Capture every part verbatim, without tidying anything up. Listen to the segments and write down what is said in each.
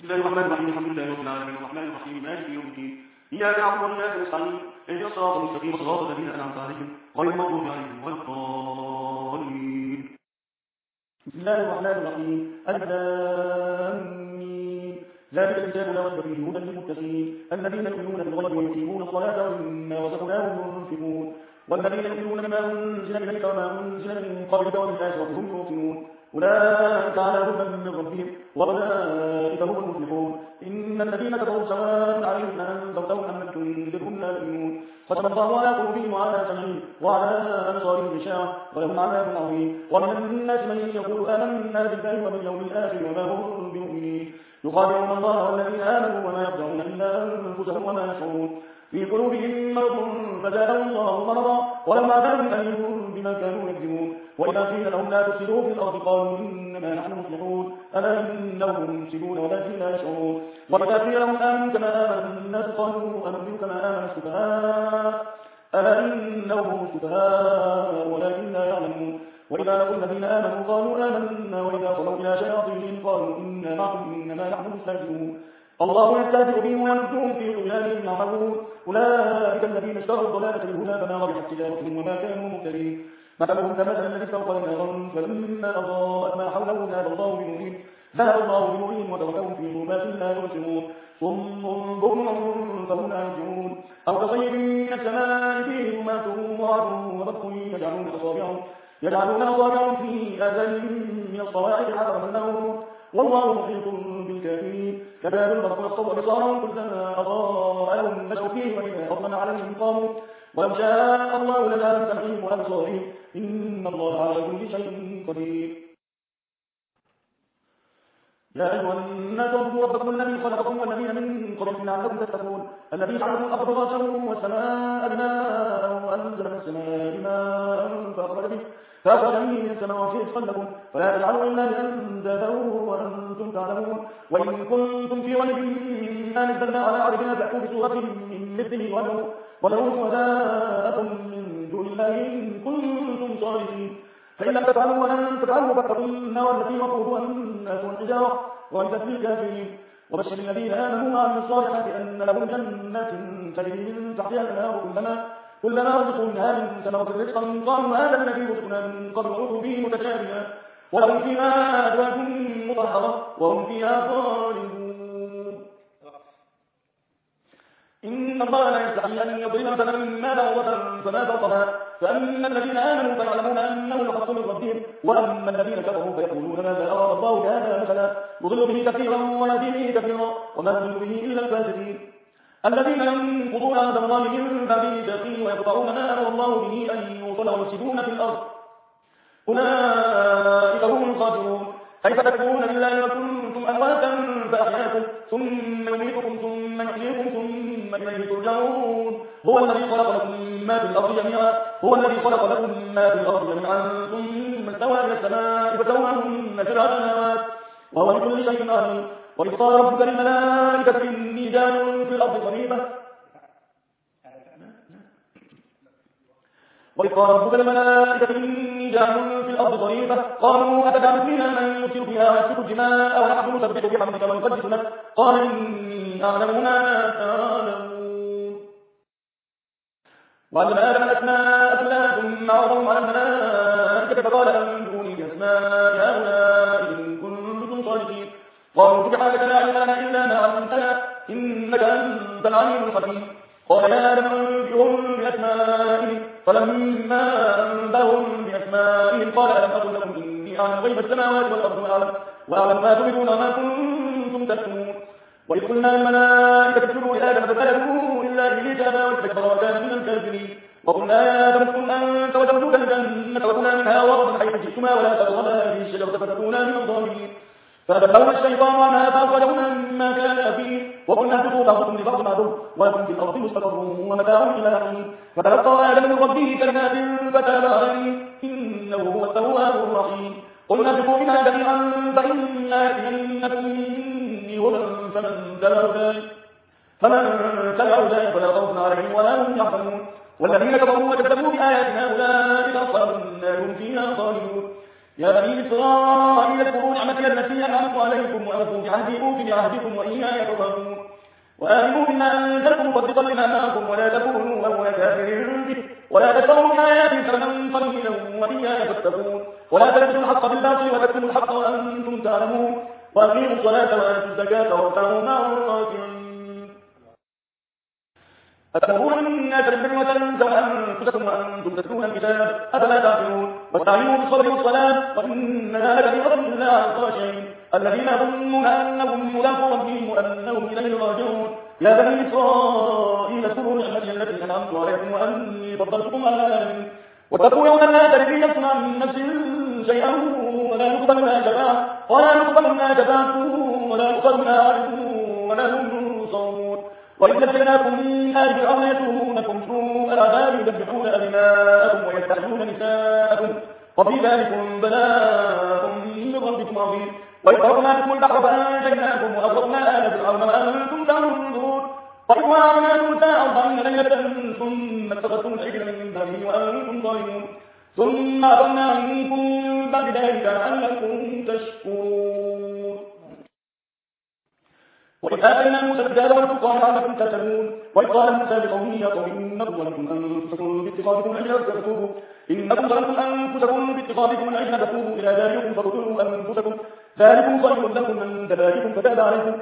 بسم الله الرحمن الرحيم الحمد لله رب العالمين الرحمن الرحيم مالك يوم الدين إياك نعبد وإياك نستعين اهدنا الصراط المستقيم صراط الذين أنعمت عليهم غير المغضوب عليهم ولا الضالين. بسم الله الرحمن الرحيم ألف لام ميم ذلك الكتاب لا ريب فيه هدى للمتقين الذين يؤمنون بالغيب ويقيمون الصلاة ومما رزقناهم ينفقون والذين يؤمنون بما أنزل إليك وما أنزل من قبلك وبالآخرة هم يوقنون أولئك على هدى من ربهم وأولئك هم المفلحون. إن الذين كفروا سواء عليهم أنذرتهم أم لم تنذرهم لا يؤمنون ختم الله على قلوبهم وعلى سمعهم وعلى أبصارهم غشاوة ولهم عذاب عظيم. ومن الناس من يقول آمنا بالله وباليوم الآخر وما هم بمؤمنين يخادعون الله والذين آمنوا وما يخدعون إلا أنفسهم وما يشعرون في قلوبهم مرض فزادهم الله مرضا ولهم عذاب أليم بما كانوا يكذبون. وإذا قيل لهم لا تفسدوا في الأرض قالوا إنما نحن مصلحون ألا إنهم مفسدون ولكن لا يشعرون. وإذا قيل لهم آمنوا كما آمن الناس قالوا آمنوا كما آمن السفهاء ألا إنهم السفهاء ولكن لا يعلمون. وإذا لقوا الذين آمنوا قالوا آمنا وإذا خلوا إلى شياطينهم قالوا إنا معكم إنما نحن مستهزئون. الله يستهزئ بهم ويمدهم في طغيانهم يعمهون. أولئك الذين اشتروا الضلالة بالهدى فما ربحت تجارتهم وما كانوا مهتدين. مثلهم كمثل الذي استوقد نارا فلما أضاءت ما حوله ذهب الله بنورهم ذهب الله بنورهم وتركهم في ظلمات لا يبصرون صم بكم فهم لا يرجعون. أو كصيب من السماء فيه ظلمات ورعد وبرق يجعلون أصابعهم يجعلون أصابعهم في آذانهم من الصواعق حذر الموت والله محيط بالكافرين. كذاب البرق يخطف أبصارهم كلما أضاء لهم مشوا فيه وإذا أظلم عليهم قاموا ولو شاء الله لجعل سمعهم وأبصارهم إن الله على كل شيء قدير. يا أيها الناس اعبدوا ربكم الذي خلقكم والذين من قبلكم لعلكم تتقون الذي جعل لكم الأرض فراشا والسماء بناء وأنزل من السماء ماء فأخرج به فأخرج به من السماوات رزقا لكم فلا تجعلوا إلا أندادا وأنتم تعلمون. وإن كنتم في ريب مما نزلنا على عبدنا فأتوا بسورة من مثله ولو شهداءكم من دون الله إن كنتم صادقين. فإن لم تفعلوا ولن تفعلوا فاتقوا النار التي وقودها الناس والحجارة وأعدت للكافرين. وبشر الذين آمنوا وعملوا الصالحات أن لهم جنات تجري من تحتها الأنهار كلما كلما رزقوا منها من ثمرة رزقا قالوا هذا الذي رزقنا من قبل عرضوا به متشابها ولهم فيها أزواج مطهرة وهم فيها خالدون. إن الله لا يستحي أن يضرب مثلا ما بعوضة فما فوقها فأما الذين آمنوا فيعلمون أنه الحق من ربهم وأما الذين كفروا فيقولون ماذا أراد الله بهذا مثلا يضل به كثيرا ويهدي به كثيرا وما يضل به إلا الفاسقين الذين ينقضون عهد الله من بعد ميثاقه ويقطعون ما أمر الله به أن يوصل ويفسدون في الأرض أولئك هم الخاسرون. كيف تكفرون بالله وكنتم أمواتا فأحياكم ثم يميتكم ثم يحييكم ثم إليه ترجعون. هو الذي خلق لكم ما في الأرض جميعا هو الذي خلق لكم ما في الأرض جميعا ثم استوى إلى السماء فسواهن سبع سماوات وهو بكل شيء عليم. وإذ قال ربك للملائكة إني جاعل في الأرض خليفة وإذ قال ربك للملائكة إني جاعل في الأرض خليفة قالوا أتجعل فيها من يفسد فيها ويسفك الدماء ونحن نسبح بحمدك ونقدس لك قال إني أعلم ما لا تعلمون. وعلم آدم الأسماء كلها ثم عرضهم على الملائكة فقال أنبئوني بأسماء هؤلاء إن كنتم صادقين قالوا سبحانك لا علم لنا إلا ما علمتنا إنك أنت العليم الحكيم. قال يا آدم أنبئهم بأسمائهم فلما أنبأهم بأسمائهم قال ألم أقل لكم إني أعلم غيب السماوات والأرض وأعلم ما تبدون وما كنتم تكتمون. وإذ قلنا للملائكة اسجدوا لآدم فسجدوا إلا إبليس أبى واستكبر وكان من الكافرين. وقلنا يا آدم اسكن أنت وزوجك الجنة وكلا منها رغدا حيث شئتما ولا تقربا هذه الشجرة فتكونا من الظالمين. فأدبرنا الشيطان عنها فأخرجهما مما كان فيه وقلنا اهبطوا بعضكم لبعض عدو ولكم في الأرض مستقر ومتاع إلى حين. فتلقى آدم من ربه كلمات فتاب عليه إنه هو التواب الرحيم. قلنا اهبطوا منها جميعا فإما يأتينكم مني هدى فمن تبع هداي فمن تبع هداي فلا خوف عليهم ولا هم يحزنون. والذين كفروا وكذبوا بآياتنا أولئك أصحاب النار هم فيها خالدون. يا بني إسرائيل اذكروا نعمتي التي أنعمت عليكم وأوفوا بعهدي أوف بعهدكم وإياي فارهبون وآمنوا بما أنزلت مصدقا لما معكم ولا تكونوا أول كافر به ولا تشتروا بآياتي ثمنا قليلا وإياي فاتقون ولا تلبسوا الحق بالباطل وتكتموا الحق وأنتم تعلمون وأقيموا الصلاة وآتوا الزكاة واركعوا مع الراكعين أتأمرون الناس بالبر وتنسون أنفسكم وأنتم تتلون الكتاب أفلا تعقلون واستعينوا بالصبر والصلاة وإنها لكبيرة إلا على الخاشعين الذين يظنون أنهم ملاقو ربهم وأنهم إليه راجعون يا بني إسرائيل اذكروا نعمتي التي أنعمت عليكم وأني فضلتكم على العالمين واتقوا يوما لا تجزي نفس عن نفس شيئا ولا يقبل منها شفاعة ولا يقبل منها شفاعة ولا يؤخذ منها عدل ولا هم ينصرون وإذ نجيناكم من آل فرعون يسومونكم سوء العذاب يذبحون أبناءكم ويستحيون نساءكم وفي ذلكم بلاء من ربكم عظيم وإذ فرقنا بكم البحر فأنجيناكم وأغرقنا آل فرعون وأنتم تنظرون وإذ وعدنا موسى أربعين ليلة ثم اتخذتم العجل من بعده وأنتم ظالمون ثم أخذنا عنكم من بعد ذلك لعلكم تشكرون وإذ آتينا موسى الكتاب والفرقان لعلكم تهتدون وإذ قال موسى لقومه يا قوم إنكم ظلمتم أنفسكم باتخاذكم العجل فتوبوا إنكم ظلمتم أنفسكم باتخاذكم العجل فتوبوا إلى ذلكم فاقتلوا أنفسكم ذلكم خير لكم عند بارئكم فتاب عليكم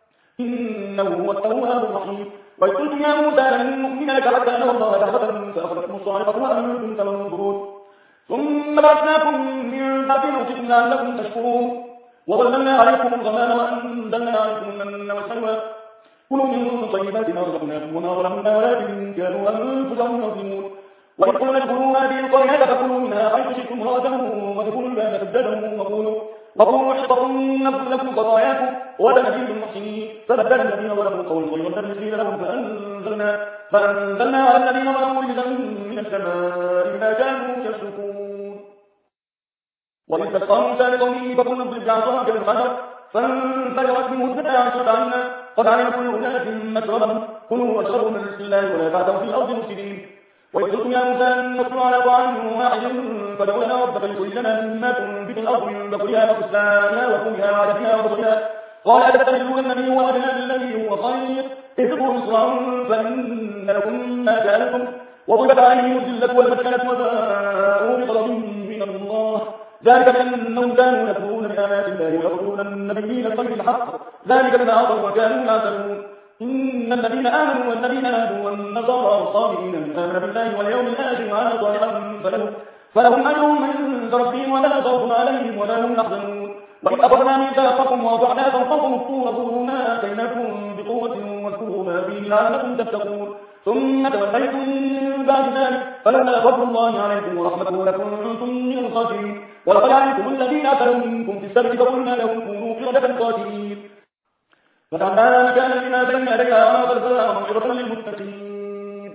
إنه هو التواب الرحيم وإذ قلتم يا موسى لن نؤمن لك حتى نرى الله جهرة فأخذتكم الصاعقة وأنتم تنظرون ثم بعثناكم من بعد موتكم لعلكم تشكرون وظللنا عليكم الغمام وأنزلنا عليكم المن والسلوى كلوا من طيبات ما رزقناكم وما ظلمنا ولكن كانوا أنفسهم يظلمون وإذ قلنا ادخلوا هذه القرية فكلوا منها حيث شئتم رغدا وادخلوا الباب سجدا وقولوا وقولوا حطة نغفر لكم خطاياكم ونزيد المحسنين فبدل الذين ظلموا قولا غير الذي قيل لهم فأنزلنا فأنزلنا على الذين ظلموا رجزا من السماء بما كانوا يفسقون وإذ تسقى موسى لقومه فقلنا اضرب بعصاك الحجر فانفجرت منه اثنتا عشرة عينا قد علم كل أناس مشربهم كلوا واشربوا من رزق الله ولا تعثوا في الأرض مفسدين وإذ قلتم يا موسى لن نصبر على طعام واحد فادع لنا ربك يخرج لنا مما تنبت الأرض من بقلها وقثائها وفومها وعدسها وبصلها قال أتتخذون النبي وأبناء الذي هو خير اهبطوا مصرا فإن لكم ما سألتم وضربت عليهم الذلة والمسكنة وباءوا بغضب من الله ذلك بأنهم كانوا يكفرون بآيات الله ويقتلون النبيين بغير الحق ذلك بما عصوا وكانوا يعتدون إن الذين آمنوا والذين هادوا والنصارى والصابئين من آمن بالله واليوم الآخر وعمل صالحا فلهم فلهم أجرهم عند ربهم ولا خوف عليهم ولا هم يحزنون وإذ أخذنا ميثاقكم ورفعنا فوقكم الطور خذوا ما آتيناكم بقوة واذكروا ما فيه لعلكم تتقون ثم توليتم من بعد ذلك فلولا فضل الله عليكم ورحمته لكنتم من الخاسرين ولقد علمتم الذين اعتدوا منكم في السبت فقلنا لهم كونوا قردة خاسرين فجعلنا مكانا لما بين يديها وغلبها وموعظة للمتقين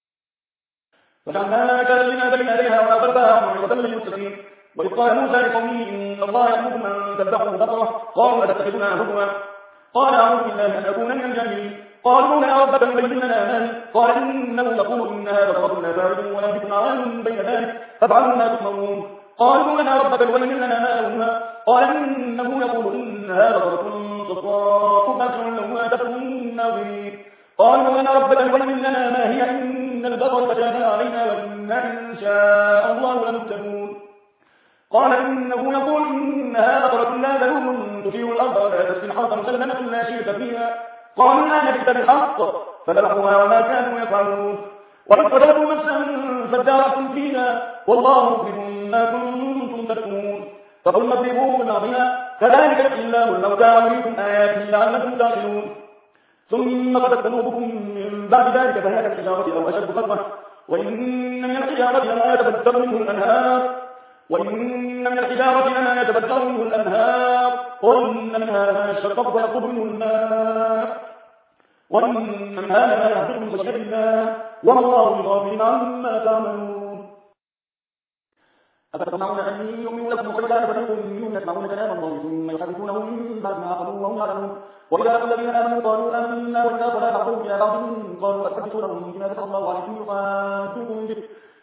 فجعلنا مكانا لما بين يديها وغلبها وموعظة للمتقين وإذ قال موسى لقومه إن الله يأمركم أن تذبحوا بقرة قالوا أتتخذنا هزوا قال أعوذ بالله أن أكون من الجاهلين قالوا لنا ربك يبين لنا ما هي قال إنه يقول إنها بقرة لا فارغ ولا بكم عوان بين ذلك فافعلوا ما تؤمرون قالوا لنا ربك يبين لنا ما لونها قال إنه يقول إنها بقرة صفراء فاكهة لونها تفر الناظرين قالوا لنا ربك يبين لنا ما هي إن البقرة شاهد علينا وإنا إن شاء الله لمهتدون قال إنه يقول إنها بقرة لا ذلول تثير الأرض ولا تسقي الحرث مسلمة لا شيء فيها قالوا الآن جئت بالحق فذبحوها وما كانوا يفعلون وإذ قتلتم نفسا فادارأتم فيها والله مخرج ما كنتم تكتمون فقلنا اضربوه ببعضها كذلك يحيي الله الموتى ويريكم آياته لعلكم تعقلون ثم قست قلوبكم من بعد ذلك فهي كالحجارة أو أشد قسوة وإن من الحجارة لما يتفجر منه الأنهار وإن من الحجارة لما يتفجر منه الأنهار وإن منها لما يشقق ويخرج منه الماء وإن منها لما يهبط من خشية الله وما الله بغافل عما تعملون أفتطمعون أن يؤمنوا لكم وقد كان فريق منهم يسمعون كلام الله ثم يحرفونه من بعد ما عقلوه وهم يعلمون وإذا لقوا الذين آمنوا قالوا آمنا وإذا خلا بعضهم إلى بعض قالوا أتحدثونهم بما فتح الله عليكم يحاجوكم به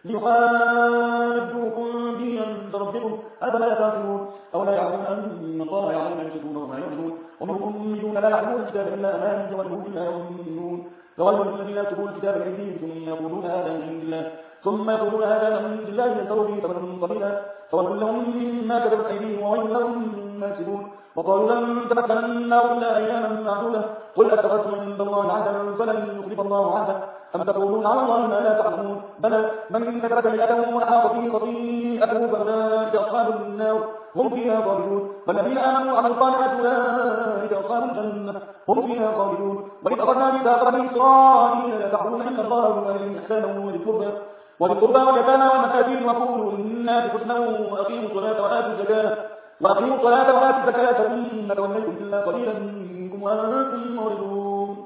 ليحاجوكم به عند ربكم أفلا تعقلون أولا يعلمون أن الله يعلم ما يفسدون وما يعلمون ومنهم أميون لا يعلمون الكتاب إلا أماني وإنهم إلا يظنون فغير الذين يكتبون الكتاب بأيديهم ثم يقولون هذا من عند الله ثم يقولون هذا من عند الله يشتروا به ثمنا قليلا فويل لهم مما كتبت أيديهم وويل لهم مما يكسبون وقالوا لن تمسنا النار إلا أياما معدودة قل أتخذتم عند الله عهدا فلن يخلف الله عهدا أم تقولون على الله ما لا تعلمون بلى من كسب سيئة وأحاط به خطيئته فأولئك أصحاب النار هم فيها خالدون والذين آمنوا وعملوا الصالحات أولئك أصحاب الجنة هم فيها خالدون وإذ أخذنا ميثاق بني إسرائيل لا تعبدون إلا الله وإليه إحسانا وذي القربى واليتامى والمساكين وقولوا للناس حسنا وأقيموا الصلاة وآتوا الزكاة وأقيموا الصلاة وآتوا الزكاة ثم توليتم إلا قليلا منكم وأنتم معرضون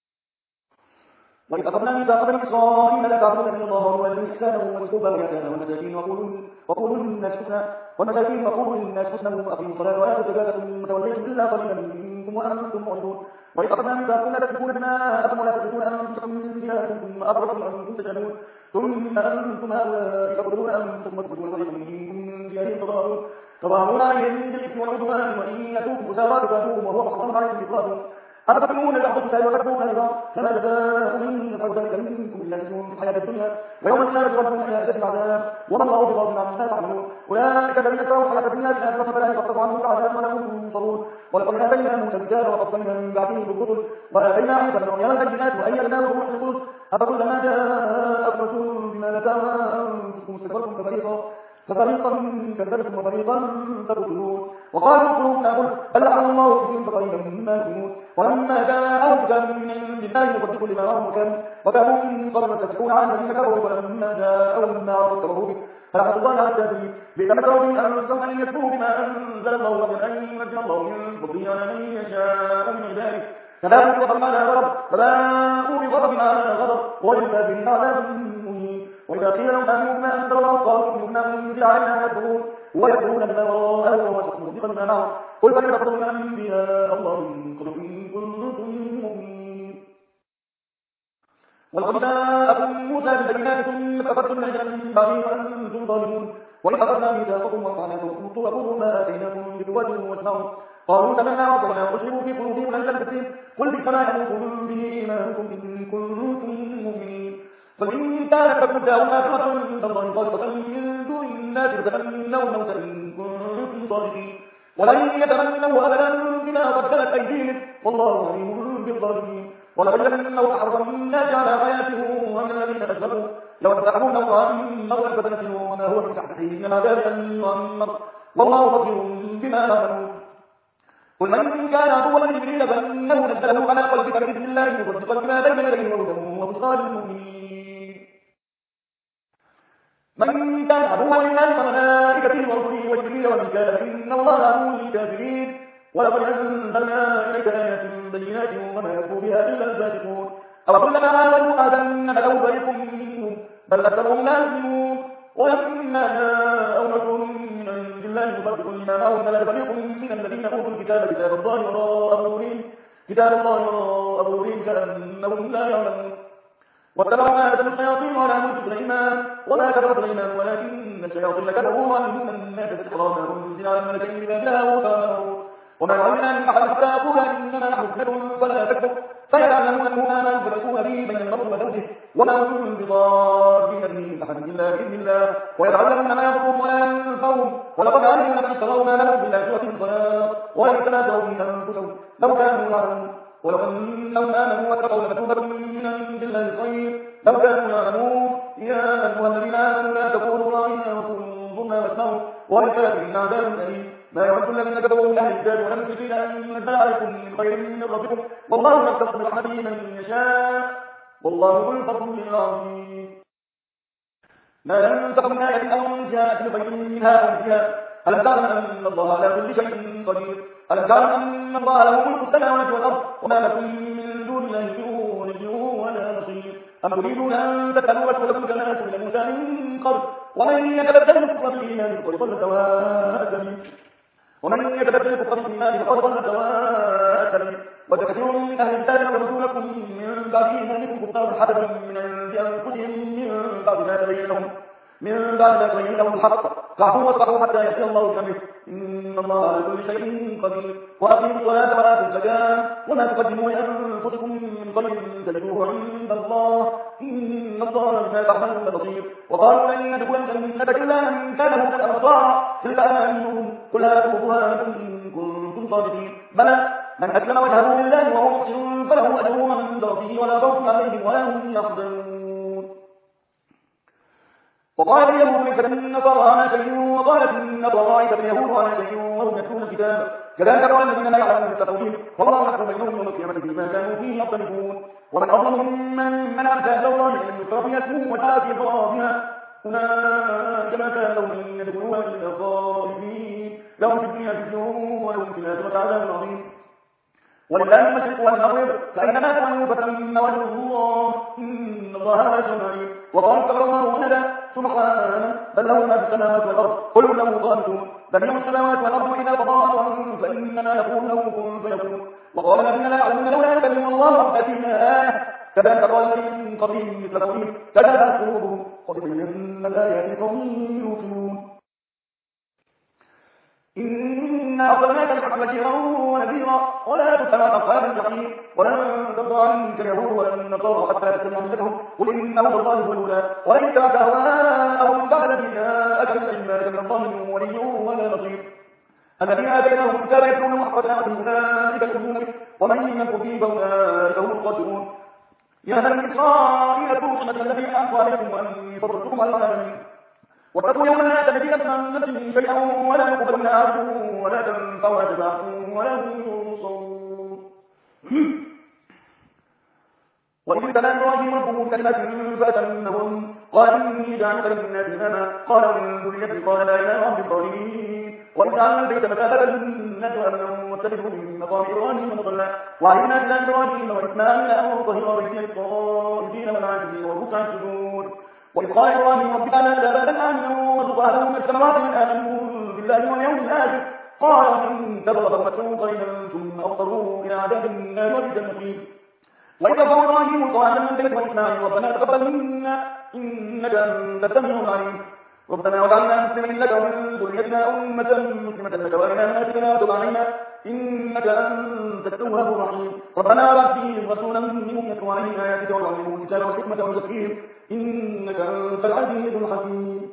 وإذ أخذنا ميثاق بني إسرائيل لا تعبدون إلا الله وإليه إحسانا وذي القربى واليتامى والمساكين وقولوا للناس حسنا والمساكين وقولوا للناس حسنا وأقيموا الصلاة وآتوا الزكاة ثم توليتم إلا قليلا منكم وأنتم معرضون وإذ أخذنا ميثاقكم لا تسفكون دماءكم ولا تخرجون أنفسكم من دياركم ثم أقررتم أنكم تجهلون ثم أنتم هؤلاء تقتلون أنفسكم وتخرجون فريقا منكم من ديارهم تظاهرون تظاهرون عليهم بالإثم والعدوان وإن يأتوكم أسارى تفادوهم وهو محرم عليكم إخراجهم أفتؤمنون بعض الكتاب وتكفرون أيضا فما جزاء من يفعل ذلك منكم إلا خزي في الحياة الدنيا ويوم القيامة يردون إلى أشد العذاب وما الله بغافل عما تعملون أولئك الذين اشتروا الحياة الدنيا بالآخرة فلا يخفف عنهم العذاب ولا هم ينصرون ولقد آتينا موسى الكتاب وقفينا من بعده بالرسل وآتينا عيسى ابن مريم البينات وأيدناه بروح القدس أفكلما جاءكم رسول بما لا تهوى أنفسكم استكبرتم ففريقا ففريقا كذبتم وفريقا تقتلون وقالوا قلوبنا غلف بل لعنهم الله بكفرهم فقليلا ما يؤمنون ولما جاءهم كتاب من عند الله مصدق لما معهم وكانوا من قبل يستفتحون على الذين كفروا فلما جاءهم ما عرفوا كفروا به فلعنة الله على الكافرين بئس مكروا به أنفسهم أن يكفروا بما أنزل الله قبل أن ينزل الله من فضله على من يشاء من عباده كذلك وضرب على غضب فباءوا بغضب على غضب وللكافرين عذاب مهين وإذا قيل لهم آمنوا بما أنزل الله قالوا إنهم أنزل علينا يكفرون ويكفرون بما وراءه وهو مصدقا بما معه قل فلم تقتلون أنبياء الله من قبل إن كنتم مؤمنين ولقد جاءكم موسى بالبينات ثم كفرتم العجل من بعده وأنتم ظالمون وإذ أخذنا ميثاقكم ورفعناكم خذوا ما آتيناكم بقوة واسمعوا قالوا سمعنا وأطعنا وأشربوا في قلوبهم العجل بالكفر قل بئس ما يأمركم به إيمانكم إن كنتم مؤمنين قل إن كانت لكم دار آخرة عند الله خالصة من دون الناس فتمنوا الموت إن كنتم صادقين ولن يتمنوا أبدا بما قدمت أيديهم والله عليم بالظالمين ولقد يمنوا أحرص الناس على حياته ومن الذين أشركوا لو تحرمون الله من مغفرة فتنسلوا وما هو من تحته من عذاب مؤمر والله بصير بما يعملون قل من كان عدوا لجبريل فإنه نزله على قلبك بإذن الله مصدقا بما بين يديه وهدى وبشرى للمؤمنين من كان عدوا لله وملائكته ورسله وجبريل وميكال فإن الله عدو للكافرين ولقد أنزلنا إليك آيات بينات وما يكفر بها إلا الفاسقون أوكلما عاودوا عهدا نبذه فريق منهم بل أكثرهم لا يؤمنون ولما جاءهم رسول من عند الله مصدق لما معهم نبذ فريق من الذين أوتوا الكتاب كتاب الله وراء ظهورهم كتاب الله وراء ظهورهم كأنهم لا يعلمون واتبعوا ما تتلو الشياطين على ملك سليمان وما كفر سليمان ولكن الشياطين كفروا وعلموا الناس السحر ما أنزل على الملكين ببابل هاروت وماروت وما علمنا من أحد حتى يقول إنما نحن فتنة فلا تكفر فيعلمون أنه ما يفرقون به بين المرء وزوجه وما هم بضارين به من أحد إلا بإذن الله ويتعلمون ما يضرهم ولا ينفعهم ولقد علموا من اشتروا ما لهم بالآخرة من خلاق ويتنازعوا من أنفسهم لو كانوا يعلمون ولو أنهم آمنوا واتقوا لمثوبة من عند الله خير لو كانوا يعلمون يا أيها الذين آمنوا لا تقولوا راعينا وقولوا انظرنا واسمعوا وللكافرين عذاب أليم ما يود الذين كفروا من أهل الكتاب والمشركين أن ينزل عليكم من خير من ربكم والله يختص برحمته من يشاء والله ذو الفضل العظيم ما ننسخ من آية أو ننسها بخير منها أو مثلها ألم تعلم أن الله على كل شيء قدير ألم تعلم أن الله له ملك السماوات والأرض وما لكم من دون الله من ولي ولا نصير أم تريدون أن تسألوا رسولكم كما سئل موسى من قبل ومن يتبدل الكفر بالإيمان فقد ضل سواء السبيل ومن يتبدل الكفر بالإيمان فقد ضل سواء السبيل وكثير من أهل الكتاب يردونكم من بعد إيمانكم كفار حسدا من عند أنفسهم من بعد ما تبين لهم من بعد ما تبين لهم الحق فاعفوا واصفحوا حتى يأتي الله بأمره إن الله على كل شيء قدير وأقيموا الصلاة وآتوا الزكاة وما تقدموا لأنفسكم من خير تجدوه عند الله إن الله بما تعملون بصير وقالوا لن يدخل الجنة إلا من كان هودا أو نصارى تلك أمانيهم قل هاتوها إن كنتم صادقين بلى من أسلم وجهه لله وهو محسن فله أجره عند ربه ولا خوف عليهم ولا هم يحزنون وقال اليهود ليست النصارى على شيء وقالت النصارى ليست اليهود على شيء وهم يتلون الكتاب كذلك قال الذين لا يعلمون التقويم والله يحكم بينهم يوم القيامة فيما كانوا فيه يختلفون ومن أظلم ممن منع مساجد الله أن يذكر فيها اسمه وسعى في خرابها أولئك ما كان لهم أن يدخلوها إلا خائفين لهم في الدنيا خزي ولهم في الآخرة عذاب عظيم ولله المشرق والمغرب فأينما تولوا فثم وجه الله إن الله واسع عليم وقالوا اتخذ الله ولدا سبحانه بل له ما في السماوات والأرض قل له قانتون بديع السماوات والأرض إذا قضى أمرا فإنما يقول له كن فيكون وقال الذين لا يعلمون لولا يكلمنا الله أو تأتينا آية كذلك قال الذين من قبلهم مثل قولهم كذبت قلوبهم قد بينا الآيات لقوم يوقنون إنا أرسلناك بالحق بشيرا ونذيرا ولا تتبع أصحاب الجحيم ولن ترضى عنك اليهود ولا النصارى حتى تتبع ملتهم قل إن هدى الله هو الهدى ولن اتبعك أهواءهم بعد الذي جاءك من العلم ما لك من الله من ولي ولا نصير الذين آتيناهم الكتاب يتلونه حق تلاوته أولئك يؤمنون به ومن يكفر به فأولئك هم الخاسرون يا بني إسرائيل اذكروا نعمتي التي أنعمت عليكم وأني فضلتكم على العالمين واتقوا يوما لا تجزي نفس عن نفس شيئا ولا يقبل منها عدل ولا تنفعها شفاعة ولا هم ينصرون وإذ ابتلى إبراهيم ربه بكلمات فأتمهن قال إني جاعلك للناس إماما قال ومن ذريتي قال لا إله إلا الظالمين وإذ جعلنا البيت مثابة للناس وأمنا واتخذوا من مقام إبراهيم مصلى وعهدنا إلى إبراهيم وإسماعيل أن طهر بيتي للطائفين والعاكفين والركع السجود وإذ قال إبراهيم رب اجعل هذا بلدا آمنا وارزق أهله من الثمرات من آمنوا بالله واليوم الآخر قال ومن كفر فأمتعه قليلا ثم أضطروا إلى عذاب النار وبئس المصير وإذ قال إبراهيم القواعد من البيت وإسماعيل ربنا تقبل منا إنك أنت السميع العليم ربنا وجعلنا مسلمين لك ومن ذريتنا أمة مسلمة لك وأرنا مناسكنا وتب علينا إنك أنت التواب الرحيم ربنا وابعث فيهم رسولا منهم يتلو عليهم آياتك ويعلمهم الكتاب والحكمة والتزكية إنك أنت العزيز الحكيم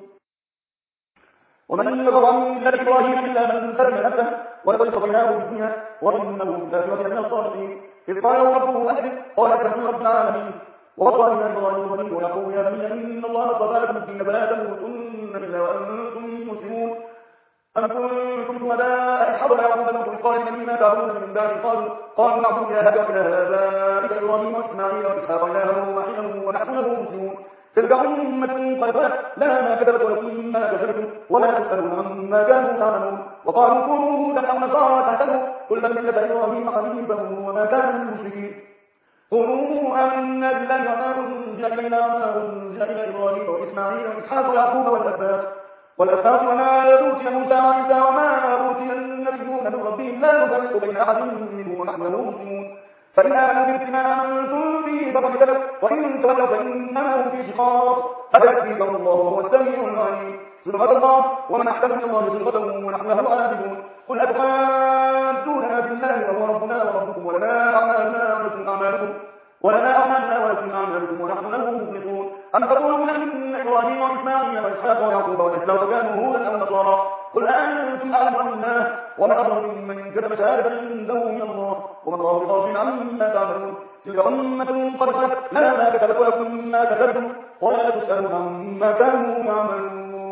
ومن يرضى عن ملة إبراهيم إلا من سلم نفسه ولقد اصطفيناه في الدنيا وإنه في الآخرة من الصالحين إذ قال له ربه أسلم قال أسلم رب العالمين ووصى بنا إبراهيم وبنيه ويعقوب يا بني إن الله اصطفى لكم الدين فلا تموتن إلا وأنتم مسلمون أم كنتم شهداء إذ حضر يعقوب الموت إذ قال للذين تعبدون من بعده قالوا قالوا نعبد إلهك وإله آبائك إبراهيم وإسماعيل وإسحاق إلها واحدا ونحن له مسلمون تلك أمة قد خلت لها ما كسبت ولكم ما كسبتم ولا تسألون عما كانوا يعملون وقالوا كونوا هودا أو نصارى تهتدوا قل بل ملة إبراهيم حنيفا وما كان من المشركين قولوا آمنا بالله وما أنزل إلينا وما أنزل إلى إبراهيم وإسماعيل وإسحاق ويعقوب والأسباط والأسباط وما أوتي موسى وعيسى وما أوتي النبيون من ربهم لا نفرق بين أحد منهم ونحن له مسلمون فإن آمنوا بمثل ما آمنتم به فقد اهتدوا وإن تولوا فإنما هم في شقاق فسيكفيكهم الله وهو السميع العليم صبغة الله ومن أحسن من الله صبغة ونحن له عابدون قل أتحاجوننا في الله وهو ربنا وربكم ولنا أعمالنا ولكم أعمالكم ولنا أعمالنا ولكم أعمالكم ونحن له مخلصون أم تقولون إن إبراهيم وإسماعيل وإسحاق ويعقوب والأسباط كانوا هودا أو نصارى قل أنتم أعلم أم الله ومن أظلم ممن كتب شهادة عنده من الله وما الله بغافل عما تعملون تلك أمة قد خلت لها ما كسبت ولكم ما كسبتم ولا تسألون عما كانوا يعملون